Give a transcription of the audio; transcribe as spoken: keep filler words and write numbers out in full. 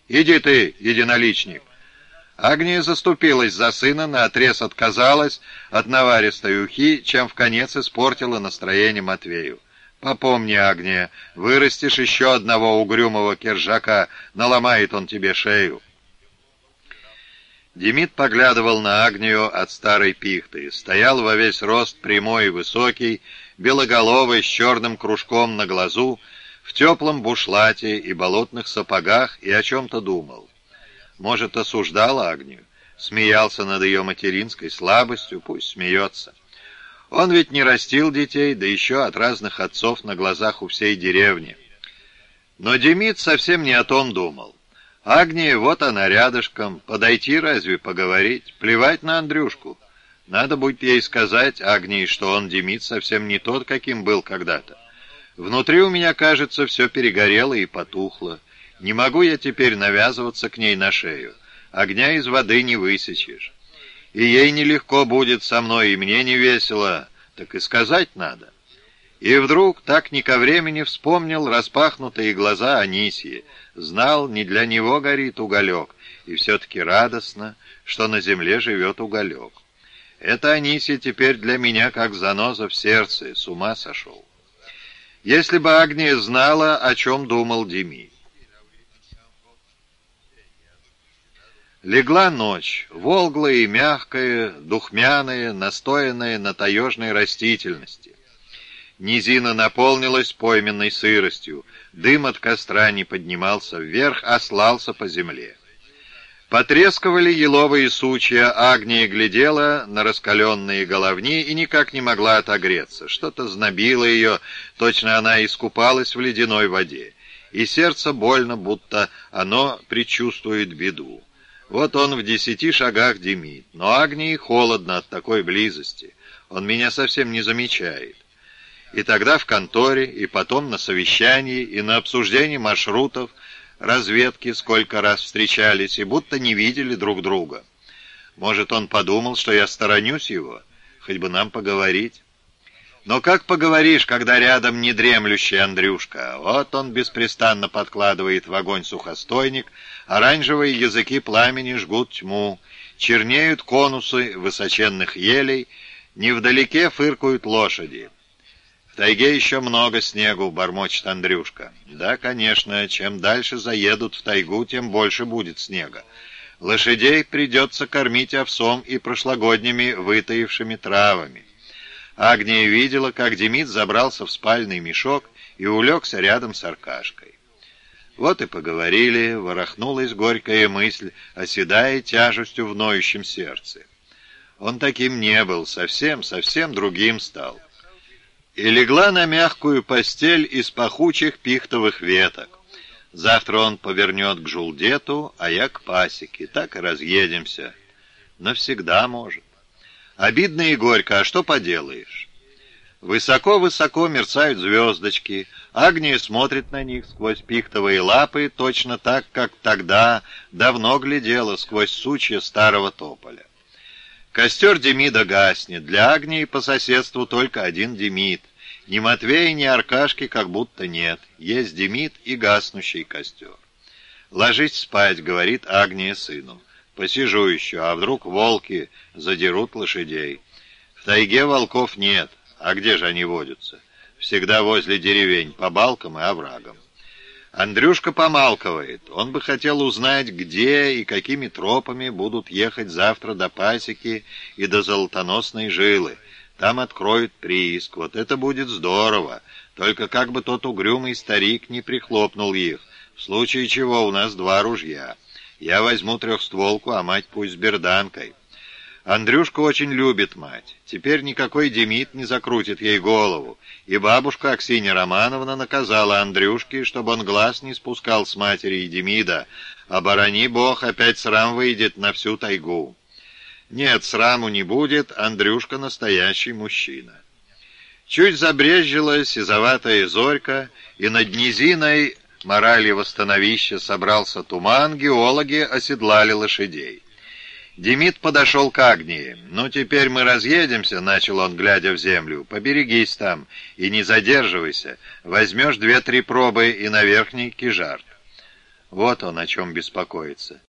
Иди ты, единоличник!» Агния заступилась за сына, наотрез отказалась от наваристой ухи, чем вконец испортила настроение Матвею. «Попомни, Агния, вырастешь еще одного угрюмого кержака, наломает он тебе шею». Демид поглядывал на Агнию от старой пихты. Стоял во весь рост, прямой и высокий, белоголовый, с черным кружком на глазу, в теплом бушлате и болотных сапогах, и о чем-то думал. Может, осуждал Агнию, смеялся над ее материнской слабостью, пусть смеется. Он ведь не растил детей, да еще от разных отцов на глазах у всей деревни. Но Демид совсем не о том думал. Агния, вот она рядышком, подойти разве поговорить, плевать на Андрюшку. Надо будет ей сказать, Агнии, что он, Демид, совсем не тот, каким был когда-то. Внутри у меня, кажется, все перегорело и потухло. Не могу я теперь навязываться к ней на шею. Огня из воды не высечешь. И ей нелегко будет со мной, и мне не весело, так и сказать надо. И вдруг, так не ко времени, вспомнил распахнутые глаза Анисьи. Знал, не для него горит уголек, и все-таки радостно, что на земле живет уголек. Это Анисья теперь для меня как заноза в сердце, с ума сошел. Если бы Агния знала, о чем думал Демид. Легла ночь, волглая и мягкая, духмяная, настоянная на таежной растительности. Низина наполнилась пойменной сыростью, дым от костра не поднимался вверх, а слался по земле. Потрескивали еловые сучья, Агния глядела на раскаленные головни и никак не могла отогреться. Что-то знобило ее, точно она искупалась в ледяной воде, и сердце больно, будто оно предчувствует беду. Вот он в десяти шагах Демид, но Агнии холодно от такой близости, он меня совсем не замечает. И тогда в конторе, и потом на совещании, и на обсуждении маршрутов, разведки сколько раз встречались, и будто не видели друг друга. Может, он подумал, что я сторонюсь его, хоть бы нам поговорить. Но как поговоришь, когда рядом недремлющий Андрюшка? Вот он беспрестанно подкладывает в огонь сухостойник, оранжевые языки пламени жгут тьму, чернеют конусы высоченных елей, невдалеке фыркают лошади. В тайге еще много снегу, бормочет Андрюшка. Да, конечно, чем дальше заедут в тайгу, тем больше будет снега. Лошадей придется кормить овсом и прошлогодними вытаившими травами. Агния видела, как Демид забрался в спальный мешок и улегся рядом с Аркашкой. Вот и поговорили, ворохнулась горькая мысль, оседая тяжестью в ноющем сердце. Он таким не был, совсем, совсем другим стал. И легла на мягкую постель из пахучих пихтовых веток. Завтра он повернет к Жулдету, а я к пасеке. Так и разъедемся. Навсегда, может. Обидно и горько, а что поделаешь? Высоко-высоко мерцают звездочки. Агния смотрит на них сквозь пихтовые лапы, точно так, как тогда давно глядела сквозь сучья старого тополя. Костер Демида гаснет. Для Агнии по соседству только один Демид. Ни Матвея, ни Аркашки как будто нет. Есть Демид и гаснущий костер. «Ложись спать», — говорит Агния сыну. «Посижу еще, а вдруг волки задерут лошадей? В тайге волков нет, а где же они водятся? Всегда возле деревень, по балкам и оврагам». Андрюшка помалкивает. Он бы хотел узнать, где и какими тропами будут ехать завтра до пасеки и до Золотоносной жилы. Там откроют прииск. Вот это будет здорово. Только как бы тот угрюмый старик не прихлопнул их. В случае чего у нас два ружья. Я возьму трехстволку, а мать пусть с берданкой. Андрюшка очень любит мать. Теперь никакой Демид не закрутит ей голову. И бабушка Аксинья Романовна наказала Андрюшке, чтобы он глаз не спускал с матери и Демида. Оборони бог, опять срам выйдет на всю тайгу. Нет, сраму не будет, Андрюшка настоящий мужчина. Чуть забрезжила сизоватая зорька, и над низиной Моральево становище собрался туман, геологи оседлали лошадей. Демид подошел к Агнии. «Ну, теперь мы разъедемся», — начал он, глядя в землю. «Поберегись там и не задерживайся. Возьмешь две-три пробы и на верхний кижарт». Вот он о чем беспокоится.